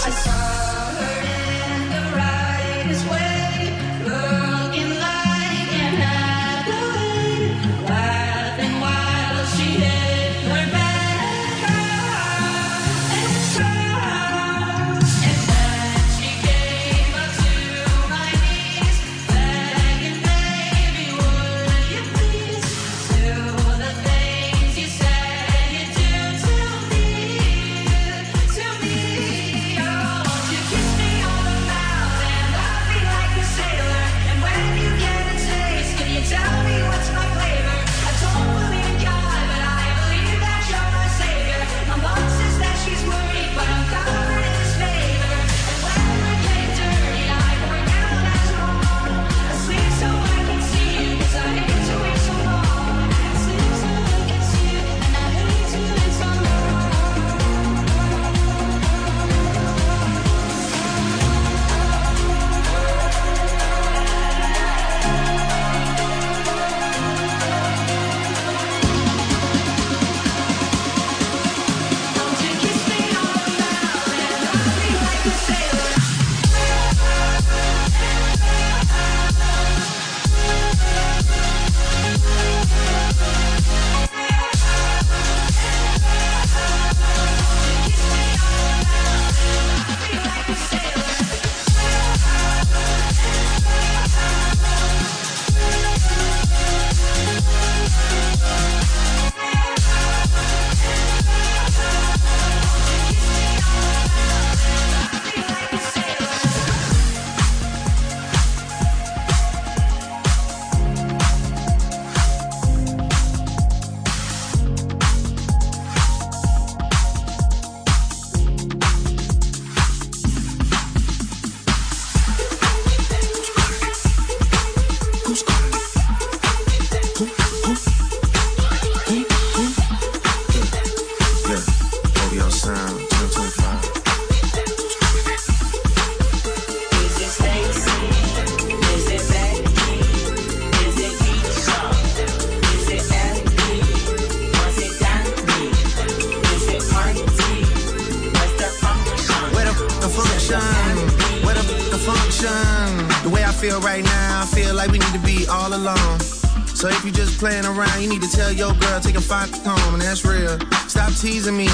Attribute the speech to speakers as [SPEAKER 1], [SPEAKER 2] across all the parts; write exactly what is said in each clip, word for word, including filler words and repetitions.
[SPEAKER 1] Playing around, you need to tell your girl, take a five home, and that's real. Stop teasing me,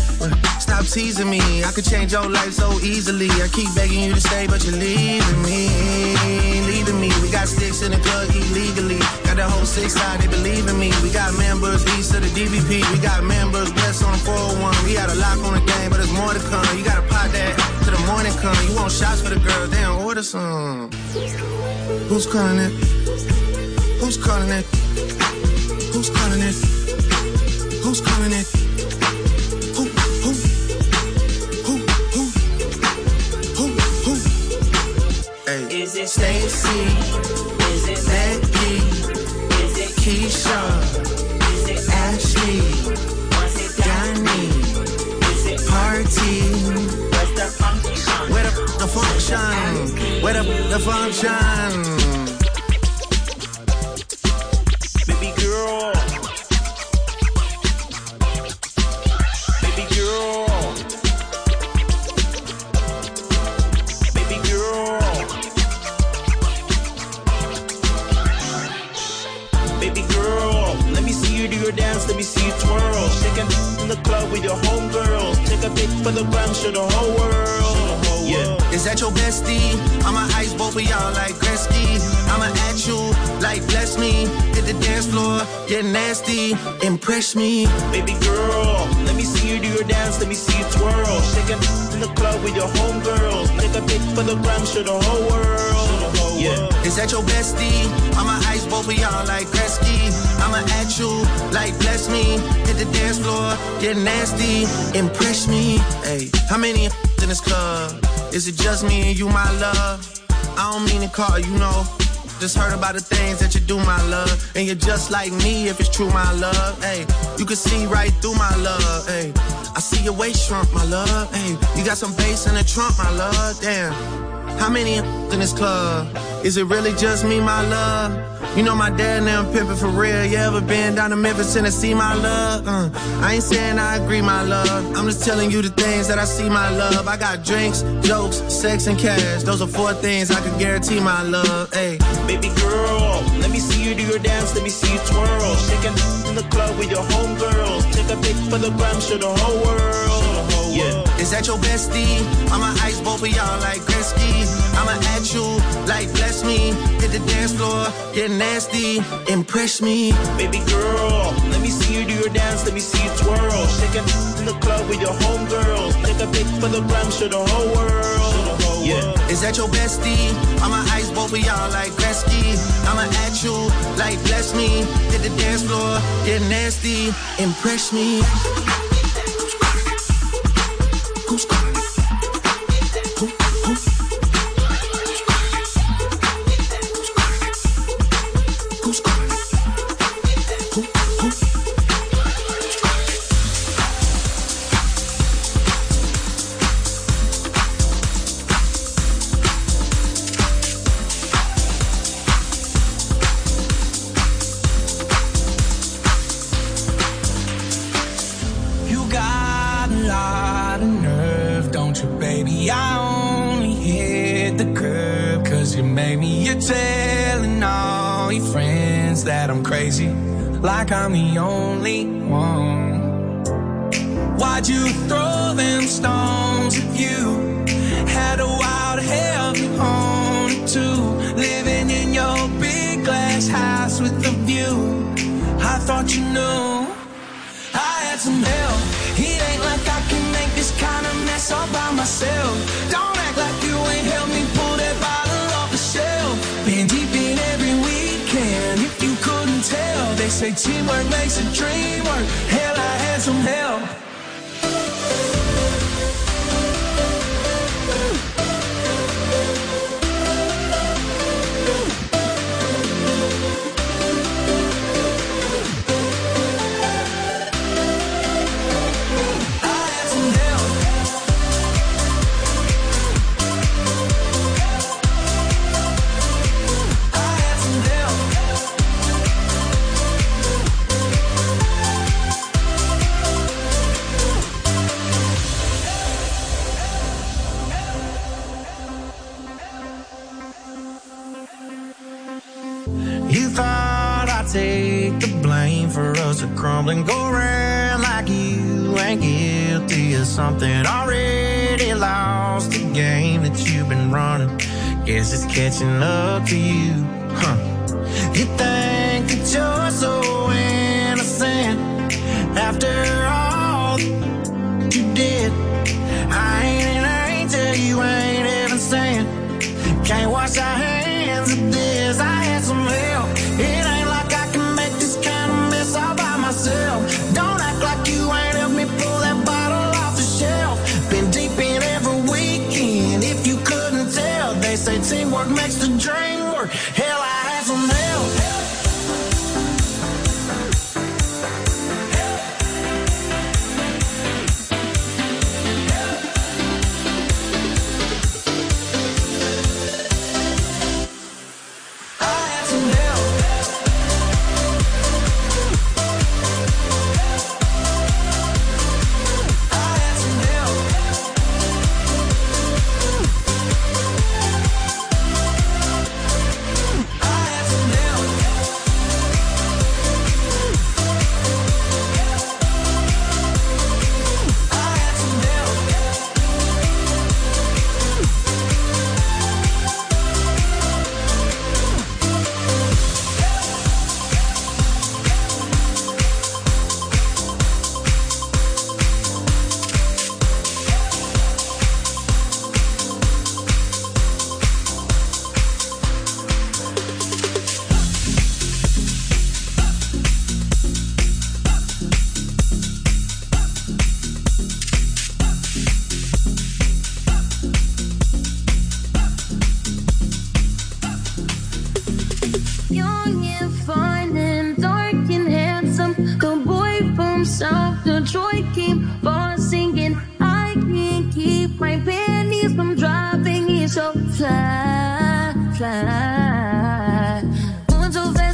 [SPEAKER 1] stop teasing me. I could change your life so easily. I keep begging you to stay, but you're leaving me, leaving me. We got sticks in the club illegally. Got the whole six side, they believe in me. We got members east of the D V P. We got members west on the four oh one. We got a lock on the game, but there's more to come. You gotta pot that till the morning come. You want shots for the girls, they don't order some. Who's calling it? Who's calling it? Who's calling it? Who's calling it? Who, who, who, who, who, who? Hey. Is it Stacy? Is it Becky? Is it Keisha? Is it Ashley? Was it Donnie? Is it Party? Where's the function? Where the, the function? Where the, the function? For the gram, show the whole world. Yeah. Is that your bestie? I'm an ice boat for y'all like Gretzky. I'ma at you like bless me. Hit the dance floor, get nasty, impress me. Baby girl, let me see you do your dance, let me see you twirl. Shaking in the club with your homegirls. Take a pic for the gram, show the whole world. Yeah. Is that your bestie? I'm an ice boat for y'all like Gretzky. I'ma at you like bless me. Hit the dance floor, get nasty, impress me. Hey, how many in this club? Is it just me and you, my love? I don't mean to call you, know. Just heard about the things that you do, my love. And you're just like me if it's true, my love. Hey, you can see right through my love. Hey, I see your waist shrunk, my love. Hey, you got some bass in the trunk, my love. Damn, how many in this club? Is it really just me, my love? You know my dad now pimpin' for real. You ever been down to Memphis, Tennessee, my love? Uh, I ain't saying I agree, my love. I'm just telling you the things that I see, my love. I got drinks, jokes, sex, and cash. Those are four things I can guarantee, my love. Hey,
[SPEAKER 2] baby girl, let me see you do your dance, let me see you twirl. Shaking in the club with your homegirls. Take a pic for the gram, show the whole world. Show the whole yeah. world.
[SPEAKER 1] Is that your bestie? I'ma ice both of y'all like Gretzky. I'ma at you like bless me. Hit the dance floor, get nasty, impress me.
[SPEAKER 2] Baby girl, let me see you do your dance, let me see you twirl. Shaking in the club with your homegirls. Take a pic for the gram, show the whole world. Show the whole yeah. world.
[SPEAKER 1] Is that your bestie? I'ma ice both of y'all like Gretzky. I'ma at you like bless me. Hit the dance floor, get nasty, impress me. Who's calling? Who, who? Who's calling? Who, who?
[SPEAKER 3] You got a lot of nerve, don't you, baby? I only hit the curb 'cause you made me. You're telling all your friends that I'm crazy, like I'm the only one. Why'd you throw them stones if you had a wild hell to own it too? Living in your big glass house with a view. I thought you knew I had some help. It ain't like I can make this kind of mess all by myself. Don't act like you ain't helped me pull that bottle off the shelf. Been deep in every weekend, if you couldn't tell. They say teamwork makes a dream work. Hell, I had some help.
[SPEAKER 1] You thought I'd take the blame for us to crumble and go around like you ain't guilty of something. Already lost the game that you've been running. Guess it's catching up to you, huh? You think that you're so innocent after all you did. I ain't an angel, you ain't even saying. Can't wash our hands of this. I had some help. It ain't like I can make this kind of mess all by myself. Don't act like you ain't helped me pull that bottle off the shelf. Been deep in every weekend, if you couldn't tell. They say teamwork makes the dream work. Hell, I had some help.
[SPEAKER 4] fly, fly. Moving so fast.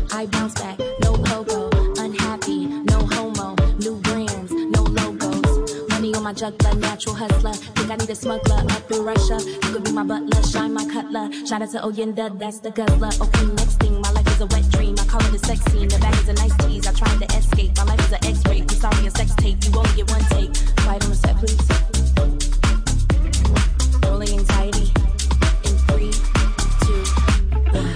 [SPEAKER 4] I bounce back, no pogo. Unhappy, no homo. New brands, no logos. Money on my juggler, natural hustler. Think I need a smuggler up in Russia. You could be my butler, shine my cutler. Shout out to Oyenda, that's the guzzler. Okay, next thing, my life is a wet dream. I call it a sex scene. The bag is a nice tease. I tried to escape. My life is an X-ray. I'm sorry, a sex tape. You only get one take. Quiet on the set, please. Rolling anxiety. In three, two, one.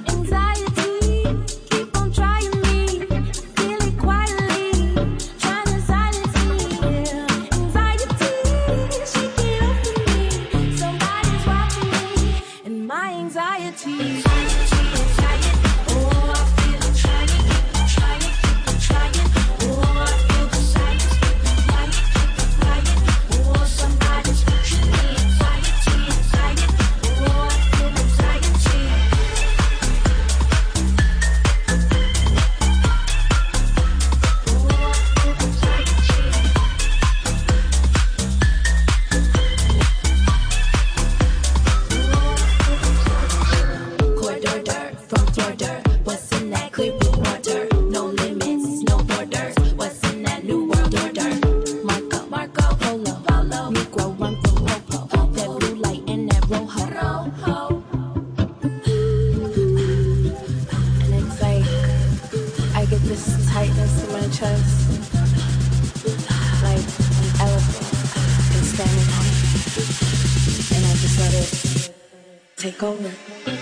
[SPEAKER 4] Take over.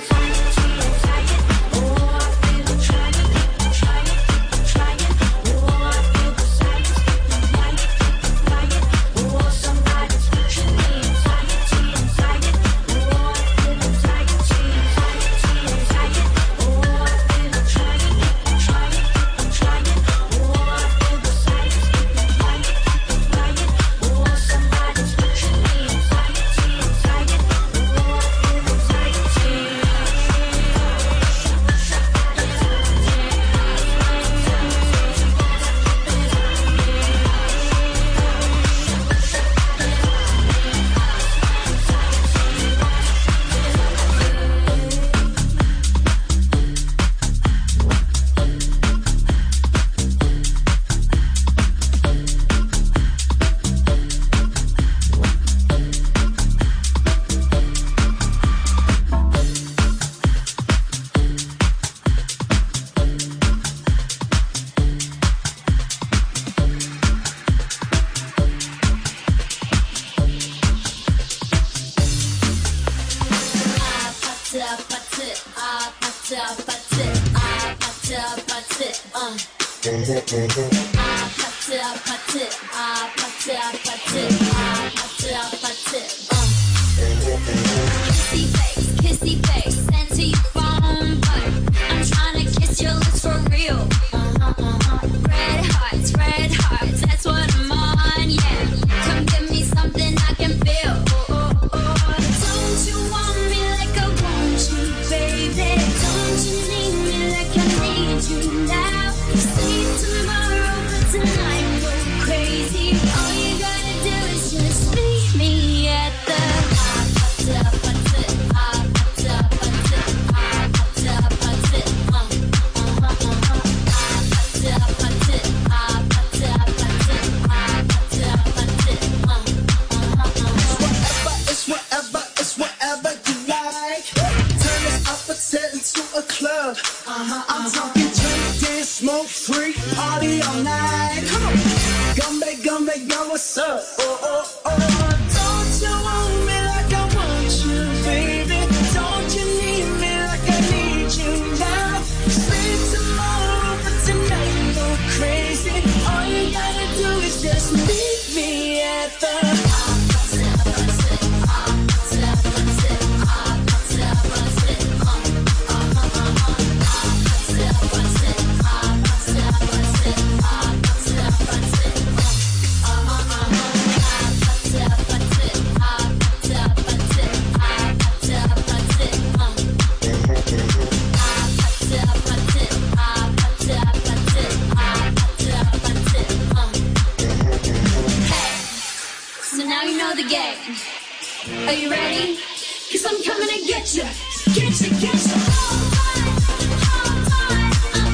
[SPEAKER 5] Are you ready? Cause I'm coming to get you. Get you, get you. Hold on, hold on.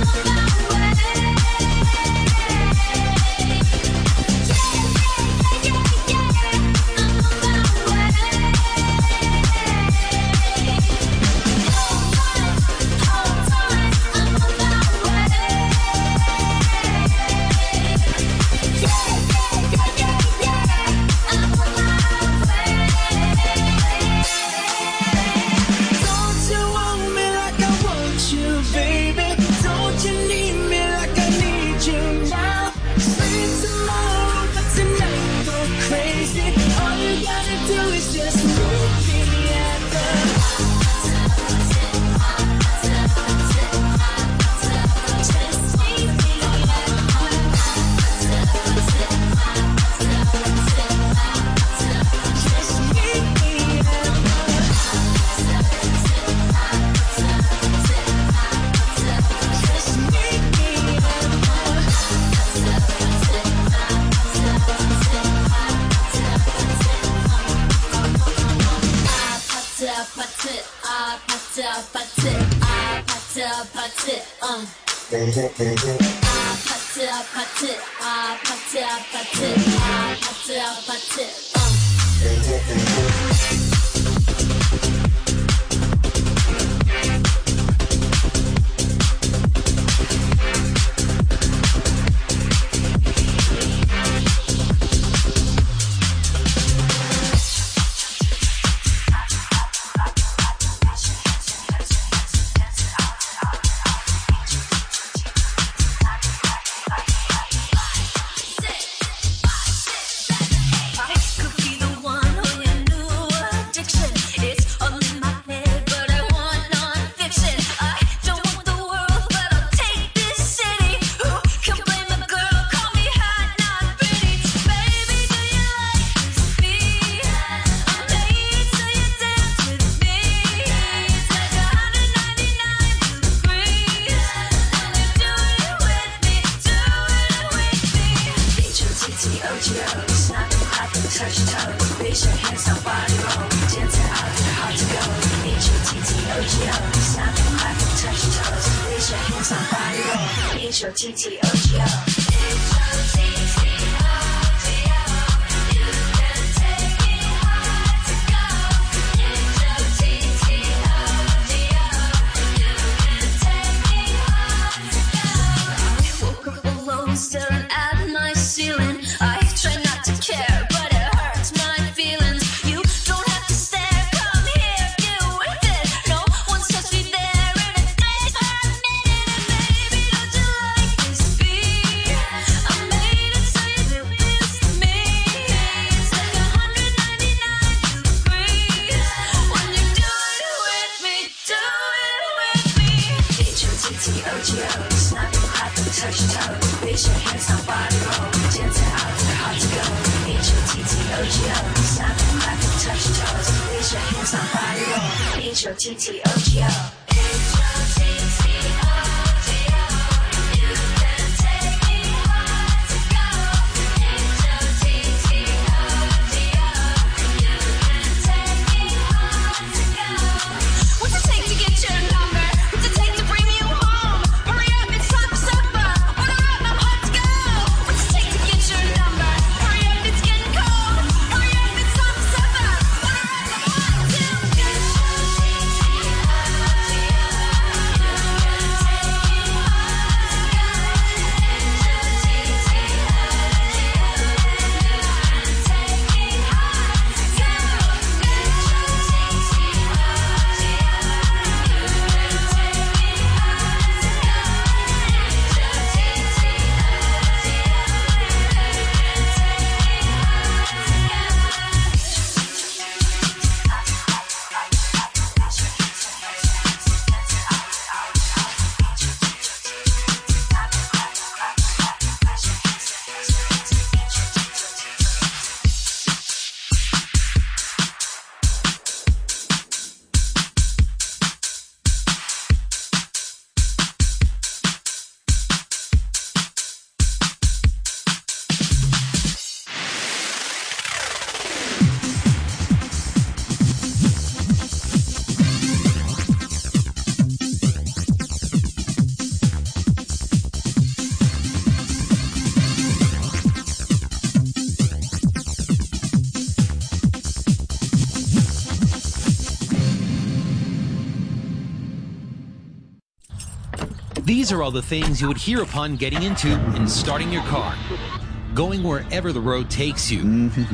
[SPEAKER 5] These are all the things you would hear upon getting into and starting your car, going wherever the road takes you.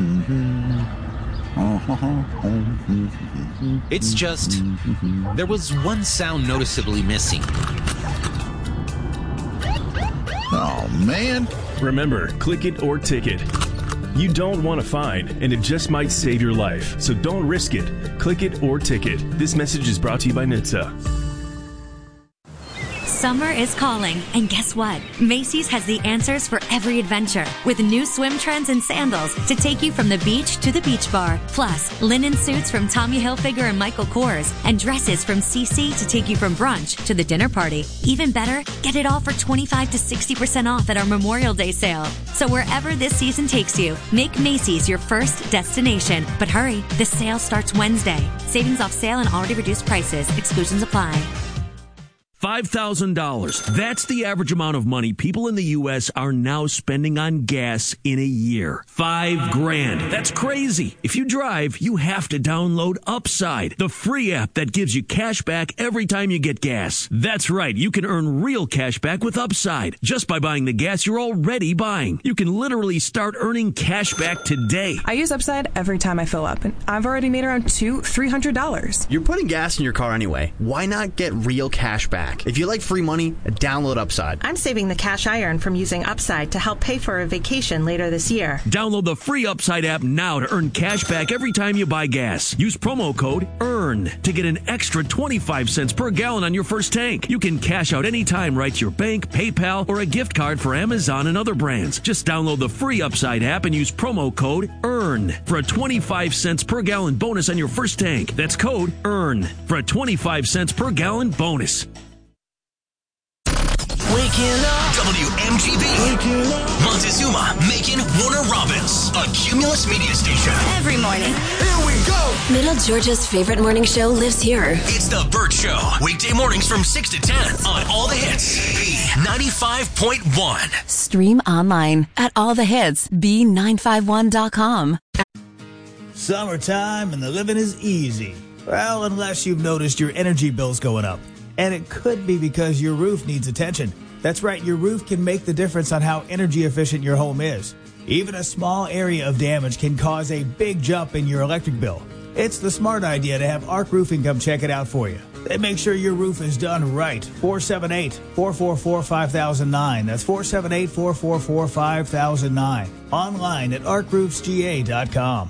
[SPEAKER 5] It's just, there was one sound noticeably missing.
[SPEAKER 6] Oh, man.
[SPEAKER 7] Remember, click it or ticket. You don't want a fine, and it just might save your life. So don't risk it. Click it or ticket. This message is brought to you by N H T S A.
[SPEAKER 8] Summer is calling, and guess what? Macy's has the answers for every adventure, with new swim trends and sandals to take you from the beach to the beach bar. Plus, linen suits from Tommy Hilfiger and Michael Kors, and dresses from C C to take you from brunch to the dinner party. Even better, get it all for twenty-five to sixty percent off at our Memorial Day sale. So wherever this season takes you, make Macy's your first destination. But hurry, the sale starts Wednesday. Savings off sale and already reduced prices. Exclusions apply.
[SPEAKER 9] five thousand dollars. That's the average amount of money people in the U S are now spending on gas in a year. Five grand. That's crazy. If you drive, you have to download Upside, the free app that gives you cash back every time you get gas. That's right. You can earn real cash back with Upside just by buying the gas you're already buying. You can literally start earning cash back today.
[SPEAKER 10] I use Upside every time I fill up, and I've already made around two, three hundred dollars.
[SPEAKER 11] You're putting gas in your car anyway. Why not get real cash back? If you like free money, download Upside.
[SPEAKER 12] I'm saving the cash I earn from using Upside to help pay for a vacation later this year.
[SPEAKER 9] Download the free Upside app now to earn cash back every time you buy gas. Use promo code EARN to get an extra twenty-five cents per gallon on your first tank. You can cash out anytime right to your bank, PayPal, or a gift card for Amazon and other brands. Just download the free Upside app and use promo code EARN for a twenty-five cents per gallon bonus on your first tank. That's code EARN for a twenty-five cents per gallon bonus.
[SPEAKER 13] Waking up. W M G B. Waking up. Montezuma, Macon, Warner Robins. A Cumulus media station.
[SPEAKER 14] Every morning.
[SPEAKER 13] Here we go.
[SPEAKER 14] Middle Georgia's favorite morning show lives here.
[SPEAKER 13] It's The Burt Show. Weekday mornings from six to ten on All the Hits. B ninety-five point one.
[SPEAKER 14] Stream online at all the hits b nine five one dot com.
[SPEAKER 15] Summertime and the living is easy. Well, unless you've noticed your energy bills going up. And it could be because your roof needs attention. That's right, your roof can make the difference on how energy efficient your home is. Even a small area of damage can cause a big jump in your electric bill. It's the smart idea to have Arc Roofing come check it out for you. They make sure your roof is done right. four seven eight, four four four, five thousand nine. That's four seven eight, four four four, five thousand nine. Online at arc roofs g a dot com.